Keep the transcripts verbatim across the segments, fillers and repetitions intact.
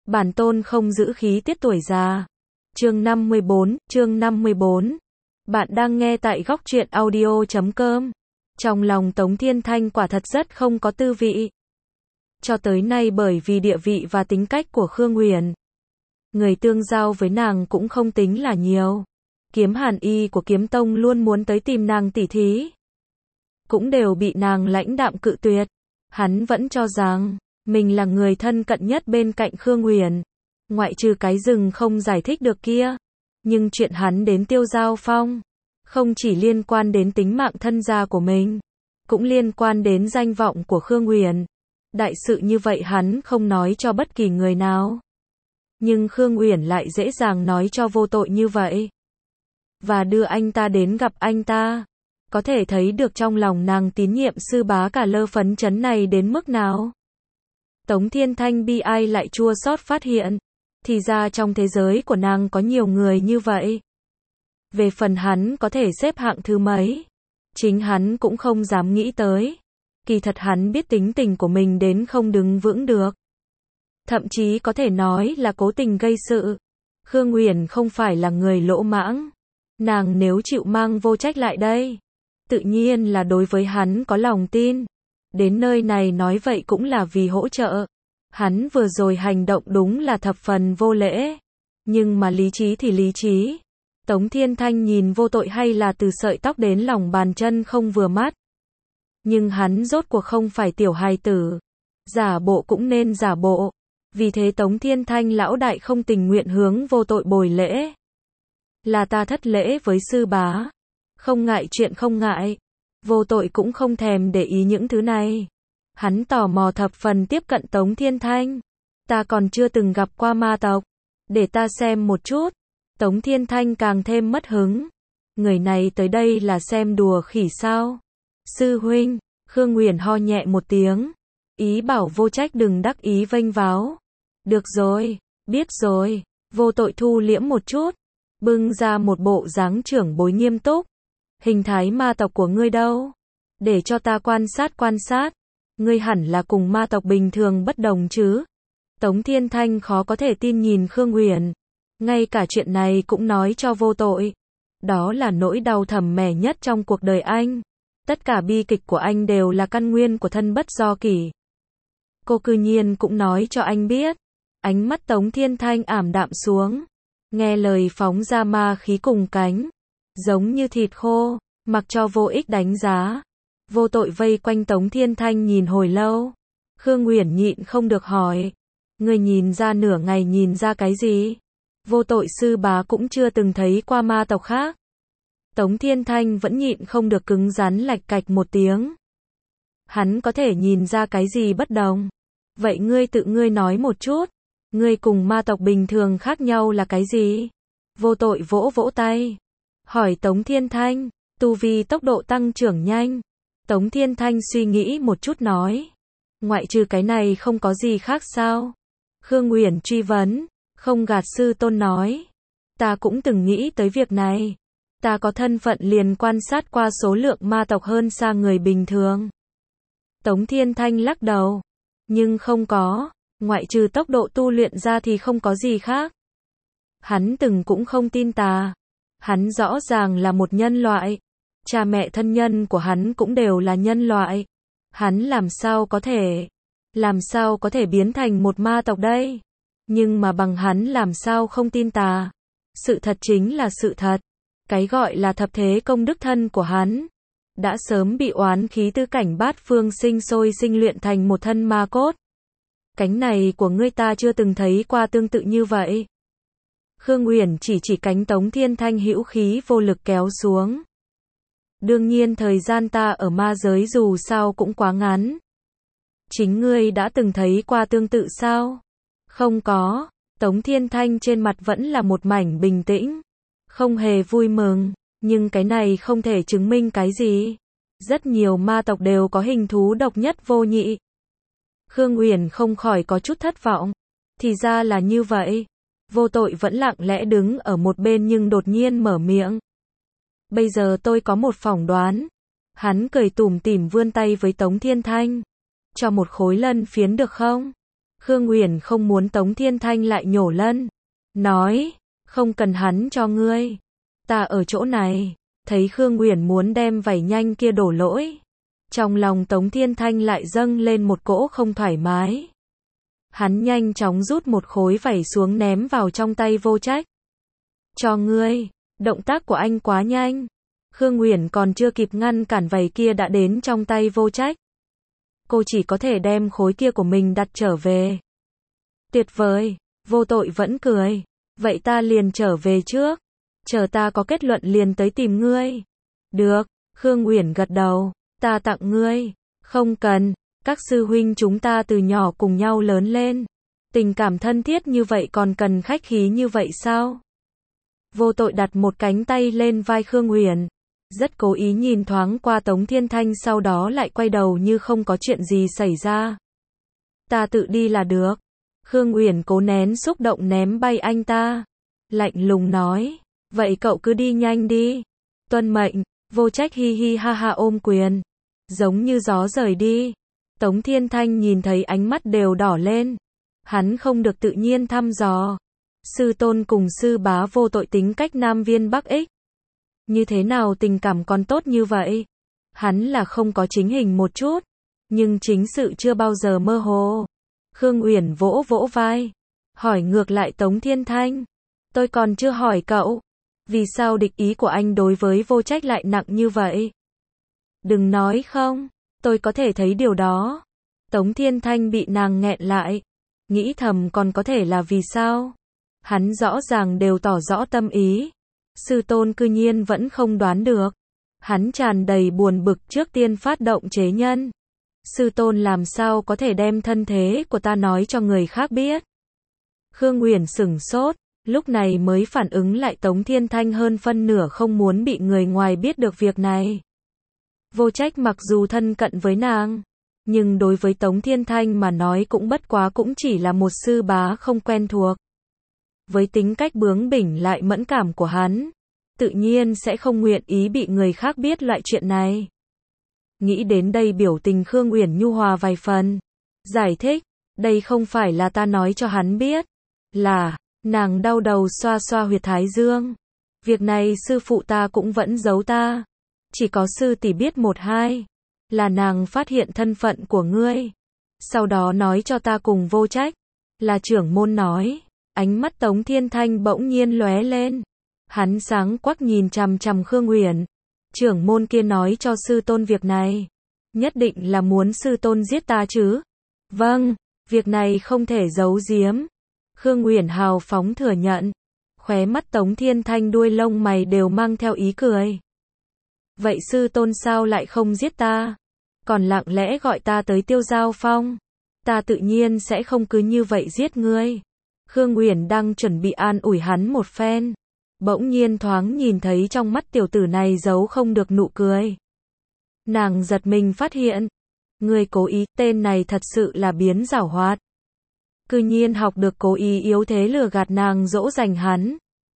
Bản tôn không giữ khí tiết tuổi già. Chương năm mươi bốn, chương năm mươi bốn. Bạn đang nghe tại góc truyện audio chấm com. Trong lòng Tống Thiên Thanh quả thật rất không có tư vị. Cho tới nay bởi vì địa vị và tính cách của Khương Uyển, người tương giao với nàng cũng không tính là nhiều. Kiếm Hàn Y của Kiếm Tông luôn muốn tới tìm nàng tỉ thí, cũng đều bị nàng lãnh đạm cự tuyệt. Hắn vẫn cho rằng mình là người thân cận nhất bên cạnh Khương Uyển, ngoại trừ cái rừng không giải thích được kia. Nhưng chuyện hắn đến Tiêu Giao Phong, không chỉ liên quan đến tính mạng thân gia của mình, cũng liên quan đến danh vọng của Khương Uyển. Đại sự như vậy hắn không nói cho bất kỳ người nào. Nhưng Khương Uyển lại dễ dàng nói cho vô tội như vậy, và đưa anh ta đến gặp anh ta. Có thể thấy được trong lòng nàng tín nhiệm sư bá cả lơ phấn chấn này đến mức nào. Tống Thiên Thanh bi ai lại chua xót phát hiện, thì ra trong thế giới của nàng có nhiều người như vậy. Về phần hắn có thể xếp hạng thứ mấy, chính hắn cũng không dám nghĩ tới. Kỳ thật hắn biết tính tình của mình đến không đứng vững được, thậm chí có thể nói là cố tình gây sự. Khương Uyển không phải là người lỗ mãng, nàng nếu chịu mang Vô Trách lại đây, tự nhiên là đối với hắn có lòng tin. Đến nơi này nói vậy cũng là vì hỗ trợ. Hắn vừa rồi hành động đúng là thập phần vô lễ, nhưng mà lý trí thì lý trí. Tống Thiên Thanh nhìn vô tội hay là từ sợi tóc đến lòng bàn chân không vừa mắt. Nhưng hắn rốt cuộc không phải tiểu hài tử, giả bộ cũng nên giả bộ. Vì thế Tống Thiên Thanh lão đại không tình nguyện hướng vô tội bồi lễ. Là ta thất lễ với sư bá. Không ngại chuyện không ngại. Vô tội cũng không thèm để ý những thứ này. Hắn tò mò thập phần tiếp cận Tống Thiên Thanh. Ta còn chưa từng gặp qua ma tộc, để ta xem một chút. Tống Thiên Thanh càng thêm mất hứng. Người này tới đây là xem đùa khỉ sao? Sư huynh, Khương Uyển ho nhẹ một tiếng, ý bảo Vô Trách đừng đắc ý vênh váo. Được rồi, biết rồi. Vô tội thu liễm một chút, bưng ra một bộ dáng trưởng bối nghiêm túc. Hình thái ma tộc của ngươi đâu? Để cho ta quan sát quan sát. Ngươi hẳn là cùng ma tộc bình thường bất đồng chứ? Tống Thiên Thanh khó có thể tin nhìn Khương Uyển. Ngay cả chuyện này cũng nói cho vô tội. Đó là nỗi đau thầm mẻ nhất trong cuộc đời anh. Tất cả bi kịch của anh đều là căn nguyên của thân bất do kỷ. Cô cư nhiên cũng nói cho anh biết. Ánh mắt Tống Thiên Thanh ảm đạm xuống. Nghe lời phóng ra ma khí cùng cánh, giống như thịt khô, mặc cho vô ích đánh giá. Vô tội vây quanh Tống Thiên Thanh nhìn hồi lâu. Khương Uyển nhịn không được hỏi. Người nhìn ra nửa ngày nhìn ra cái gì? Vô tội sư bá cũng chưa từng thấy qua ma tộc khác. Tống Thiên Thanh vẫn nhịn không được cứng rắn lạch cạch một tiếng. Hắn có thể nhìn ra cái gì bất đồng? Vậy ngươi tự ngươi nói một chút. Ngươi cùng ma tộc bình thường khác nhau là cái gì? Vô tội vỗ vỗ tay, hỏi Tống Thiên Thanh. Tu vi tốc độ tăng trưởng nhanh. Tống Thiên Thanh suy nghĩ một chút nói. Ngoại trừ cái này không có gì khác sao? Khương Uyển truy vấn. Không gạt sư tôn nói. Ta cũng từng nghĩ tới việc này. Ta có thân phận liền quan sát qua số lượng ma tộc hơn xa người bình thường. Tống Thiên Thanh lắc đầu. Nhưng không có. Ngoại trừ tốc độ tu luyện ra thì không có gì khác. Hắn từng cũng không tin ta. Hắn rõ ràng là một nhân loại. Cha mẹ thân nhân của hắn cũng đều là nhân loại. Hắn làm sao có thể, làm sao có thể biến thành một ma tộc đây? Nhưng mà bằng hắn làm sao không tin ta? Sự thật chính là sự thật. Cái gọi là thập thế công đức thân của hắn đã sớm bị oán khí tứ cảnh bát phương sinh sôi sinh luyện thành một thân ma cốt. Cánh này của ngươi ta chưa từng thấy qua tương tự như vậy. Khương Uyển chỉ chỉ cánh Tống Thiên Thanh hữu khí vô lực kéo xuống. Đương nhiên thời gian ta ở ma giới dù sao cũng quá ngắn. Chính ngươi đã từng thấy qua tương tự sao? Không có. Tống Thiên Thanh trên mặt vẫn là một mảnh bình tĩnh, không hề vui mừng. Nhưng cái này không thể chứng minh cái gì. Rất nhiều ma tộc đều có hình thú độc nhất vô nhị. Khương Uyển không khỏi có chút thất vọng. Thì ra là như vậy. Vô tội vẫn lặng lẽ đứng ở một bên nhưng đột nhiên mở miệng. Bây giờ tôi có một phỏng đoán. Hắn cười tủm tỉm vươn tay với Tống Thiên Thanh. Cho một khối lân phiến được không? Khương Uyển không muốn Tống Thiên Thanh lại nhổ lân. Nói, không cần hắn cho ngươi. Ta ở chỗ này. Thấy Khương Uyển muốn đem vảy nhanh kia đổ lỗi. Trong lòng Tống Thiên Thanh lại dâng lên một cỗ không thoải mái. Hắn nhanh chóng rút một khối vảy xuống ném vào trong tay Vô Trách. Cho ngươi, động tác của anh quá nhanh. Khương Uyển còn chưa kịp ngăn cản vảy kia đã đến trong tay Vô Trách. Cô chỉ có thể đem khối kia của mình đặt trở về. Tuyệt vời, Vô Tội vẫn cười. Vậy ta liền trở về trước. Chờ ta có kết luận liền tới tìm ngươi. Được, Khương Uyển gật đầu. Ta tặng ngươi. Không cần, các sư huynh chúng ta từ nhỏ cùng nhau lớn lên. Tình cảm thân thiết như vậy còn cần khách khí như vậy sao? Vô Tội đặt một cánh tay lên vai Khương Uyển. Rất cố ý nhìn thoáng qua Tống Thiên Thanh, sau đó lại quay đầu như không có chuyện gì xảy ra. Ta tự đi là được. Khương Uyển cố nén xúc động ném bay anh ta. Lạnh lùng nói. Vậy cậu cứ đi nhanh đi. Tuân mệnh. Vô Trách hi hi ha ha ôm quyền. Giống như gió rời đi. Tống Thiên Thanh nhìn thấy ánh mắt đều đỏ lên. Hắn không được tự nhiên thăm dò. Sư tôn cùng sư bá Vô Tội tính cách Nam Viên Bắc Ích. Như thế nào tình cảm còn tốt như vậy? Hắn là không có chính hình một chút. Nhưng chính sự chưa bao giờ mơ hồ. Khương Uyển vỗ vỗ vai. Hỏi ngược lại Tống Thiên Thanh. Tôi còn chưa hỏi cậu. Vì sao địch ý của anh đối với Vô Trách lại nặng như vậy? Đừng nói không. Tôi có thể thấy điều đó. Tống Thiên Thanh bị nàng nghẹn lại. Nghĩ thầm còn có thể là vì sao? Hắn rõ ràng đều tỏ rõ tâm ý. Sư tôn cư nhiên vẫn không đoán được. Hắn tràn đầy buồn bực trước tiên phát động chế nhân. Sư tôn làm sao có thể đem thân thế của ta nói cho người khác biết? Khương Uyển sửng sốt, lúc này mới phản ứng lại Tống Thiên Thanh hơn phân nửa không muốn bị người ngoài biết được việc này. Vô Trách mặc dù thân cận với nàng, nhưng đối với Tống Thiên Thanh mà nói cũng bất quá cũng chỉ là một sư bá không quen thuộc. Với tính cách bướng bỉnh lại mẫn cảm của hắn, tự nhiên sẽ không nguyện ý bị người khác biết loại chuyện này. Nghĩ đến đây biểu tình Khương Uyển nhu hòa vài phần. Giải thích, đây không phải là ta nói cho hắn biết. Là, nàng đau đầu xoa xoa huyệt thái dương. Việc này sư phụ ta cũng vẫn giấu ta. Chỉ có sư tỷ biết một hai. Là nàng phát hiện thân phận của ngươi. Sau đó nói cho ta cùng Vô Trách. Là trưởng môn nói. Ánh mắt Tống Thiên Thanh bỗng nhiên lóe lên. Hắn sáng quắc nhìn chằm chằm Khương Uyển. Trưởng môn kia nói cho sư tôn việc này. Nhất định là muốn sư tôn giết ta chứ? Vâng, việc này không thể giấu giếm. Khương Uyển hào phóng thừa nhận. Khóe mắt Tống Thiên Thanh đuôi lông mày đều mang theo ý cười. Vậy sư tôn sao lại không giết ta? Còn lặng lẽ gọi ta tới Tiêu Giao Phong. Ta tự nhiên sẽ không cứ như vậy giết ngươi. Khương Uyển đang chuẩn bị an ủi hắn một phen. Bỗng nhiên thoáng nhìn thấy trong mắt tiểu tử này giấu không được nụ cười. Nàng giật mình phát hiện. Người cố ý, tên này thật sự là biến giảo hoạt. Cư nhiên học được cố ý yếu thế lừa gạt nàng dỗ dành hắn.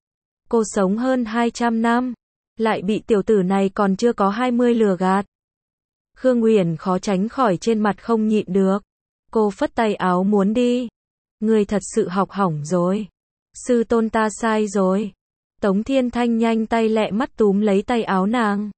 Cô sống hơn hai trăm năm. Lại bị tiểu tử này còn chưa có hai mươi lừa gạt. Khương Uyển khó tránh khỏi trên mặt không nhịn được. Cô phất tay áo muốn đi. Người thật sự học hỏng rồi. Sư tôn ta sai rồi. Tống Thiên Thanh nhanh tay lẹ mắt túm lấy tay áo nàng.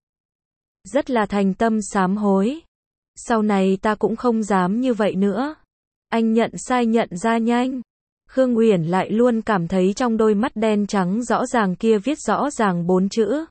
Rất là thành tâm sám hối. Sau này ta cũng không dám như vậy nữa. Anh nhận sai nhận ra nhanh. Khương Uyển lại luôn cảm thấy trong đôi mắt đen trắng rõ ràng kia viết rõ ràng bốn chữ.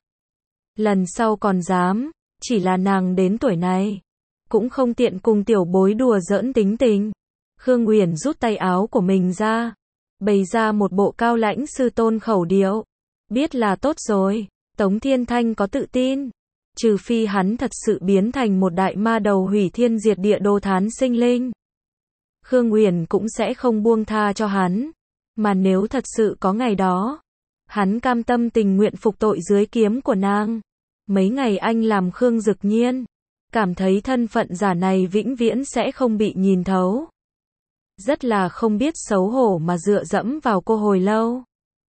Lần sau còn dám, chỉ là nàng đến tuổi này. Cũng không tiện cùng tiểu bối đùa giỡn tính tình. Khương Uyển rút tay áo của mình ra. Bày ra một bộ cao lãnh sư tôn khẩu điệu. Biết là tốt rồi. Tống Thiên Thanh có tự tin. Trừ phi hắn thật sự biến thành một đại ma đầu hủy thiên diệt địa đồ thán sinh linh. Khương Uyển cũng sẽ không buông tha cho hắn. Mà nếu thật sự có ngày đó, hắn cam tâm tình nguyện phục tội dưới kiếm của nàng. Mấy ngày anh làm Khương Dực Nhiên. Cảm thấy thân phận giả này vĩnh viễn sẽ không bị nhìn thấu. Rất là không biết xấu hổ mà dựa dẫm vào cô hồi lâu.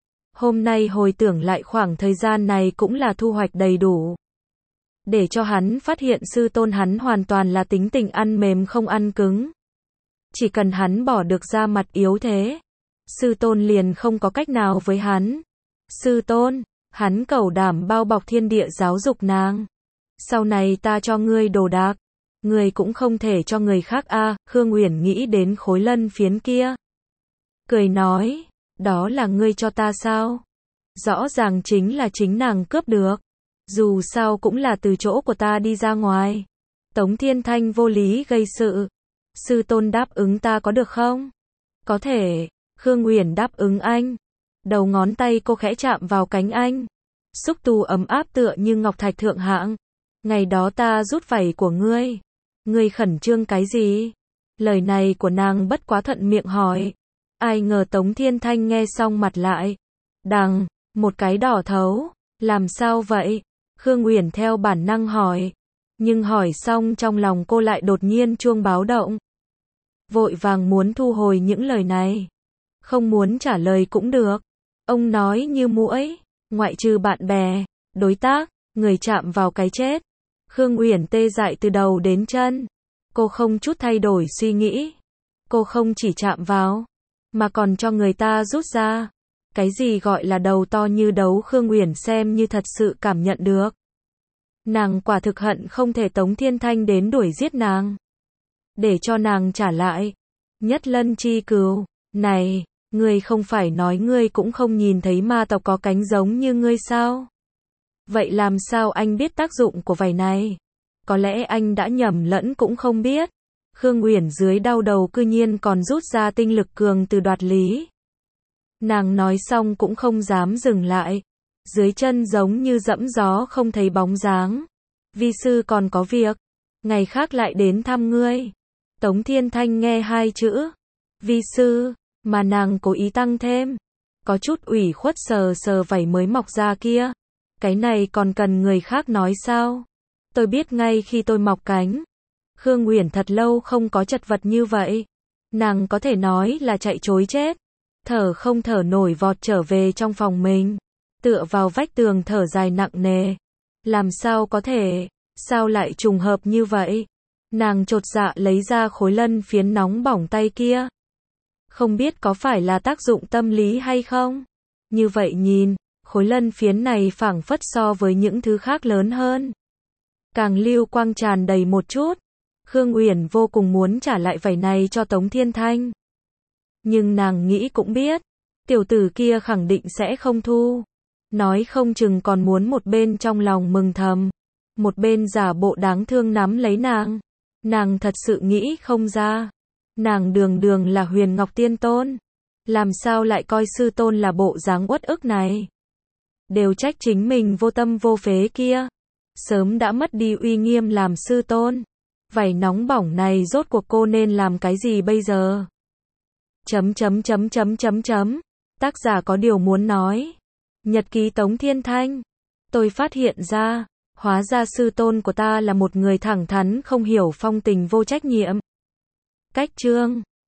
Hôm nay hồi tưởng lại khoảng thời gian này cũng là thu hoạch đầy đủ. Để cho hắn phát hiện sư tôn hắn hoàn toàn là tính tình ăn mềm không ăn cứng. Chỉ cần hắn bỏ được ra mặt yếu thế, sư tôn liền không có cách nào với hắn. Sư tôn, hắn cẩu đảm bao bọc thiên địa giáo dục nàng. Sau này ta cho ngươi đồ đạc, ngươi cũng không thể cho người khác a. À, Khương Uyển nghĩ đến khối lân phiến kia. Cười nói, đó là ngươi cho ta sao? Rõ ràng chính là chính nàng cướp được. Dù sao cũng là từ chỗ của ta đi ra ngoài. Tống Thiên Thanh vô lý gây sự. Sư tôn đáp ứng ta có được không? Có thể. Khương Uyển đáp ứng anh. Đầu ngón tay cô khẽ chạm vào cánh anh. Xúc tu ấm áp tựa như ngọc thạch thượng hạng. Ngày đó ta rút vảy của ngươi. Ngươi khẩn trương cái gì? Lời này của nàng bất quá thuận miệng hỏi. Ai ngờ Tống Thiên Thanh nghe xong mặt lại. Đằng, một cái đỏ thấu. Làm sao vậy? Khương Uyển theo bản năng hỏi. Nhưng hỏi xong trong lòng cô lại đột nhiên chuông báo động. Vội vàng muốn thu hồi những lời này. Không muốn trả lời cũng được. Ông nói như muỗi, ngoại trừ bạn bè, đối tác, người chạm vào cái chết. Khương Uyển tê dại từ đầu đến chân. Cô không chút thay đổi suy nghĩ. Cô không chỉ chạm vào, mà còn cho người ta rút ra. Cái gì gọi là đầu to như đấu Khương Uyển xem như thật sự cảm nhận được. Nàng quả thực hận không thể Tống Thiên Thanh đến đuổi giết nàng. Để cho nàng trả lại. Nhất lân chi cừu. Này, ngươi không phải nói ngươi cũng không nhìn thấy ma tộc có cánh giống như ngươi sao? Vậy làm sao anh biết tác dụng của vảy này? Có lẽ anh đã nhầm lẫn cũng không biết. Khương Uyển dưới đau đầu cư nhiên còn rút ra tinh lực cường từ đoạt lý. Nàng nói xong cũng không dám dừng lại. Dưới chân giống như dẫm gió không thấy bóng dáng. Vi sư còn có việc. Ngày khác lại đến thăm ngươi. Tống Thiên Thanh nghe hai chữ. Vi sư, mà nàng cố ý tăng thêm. Có chút ủy khuất sờ sờ vảy mới mọc ra kia. Cái này còn cần người khác nói sao? Tôi biết ngay khi tôi mọc cánh. Khương Uyển thật lâu không có chật vật như vậy. Nàng có thể nói là chạy trối chết. Thở không thở nổi vọt trở về trong phòng mình. Tựa vào vách tường thở dài nặng nề. Làm sao có thể? Sao lại trùng hợp như vậy? Nàng chột dạ lấy ra khối lân phiến nóng bỏng tay kia. Không biết có phải là tác dụng tâm lý hay không? Như vậy nhìn, khối lân phiến này phảng phất so với những thứ khác lớn hơn. Càng lưu quang tràn đầy một chút. Khương Uyển vô cùng muốn trả lại vảy này cho Tống Thiên Thanh. Nhưng nàng nghĩ cũng biết, tiểu tử kia khẳng định sẽ không thu. Nói không chừng còn muốn một bên trong lòng mừng thầm, một bên giả bộ đáng thương nắm lấy nàng. Nàng thật sự nghĩ không ra. Nàng đường đường là Huyền Ngọc Tiên Tôn. Làm sao lại coi sư tôn là bộ dáng uất ức này? Đều trách chính mình vô tâm vô phế kia. Sớm đã mất đi uy nghiêm làm sư tôn. Vảy nóng bỏng này rốt cuộc cô nên làm cái gì bây giờ? Chấm chấm chấm chấm chấm chấm. Tác giả có điều muốn nói. Nhật ký Tống Thiên Thanh. Tôi phát hiện ra, hóa ra sư tôn của ta là một người thẳng thắn không hiểu phong tình vô trách nhiệm. Cách chương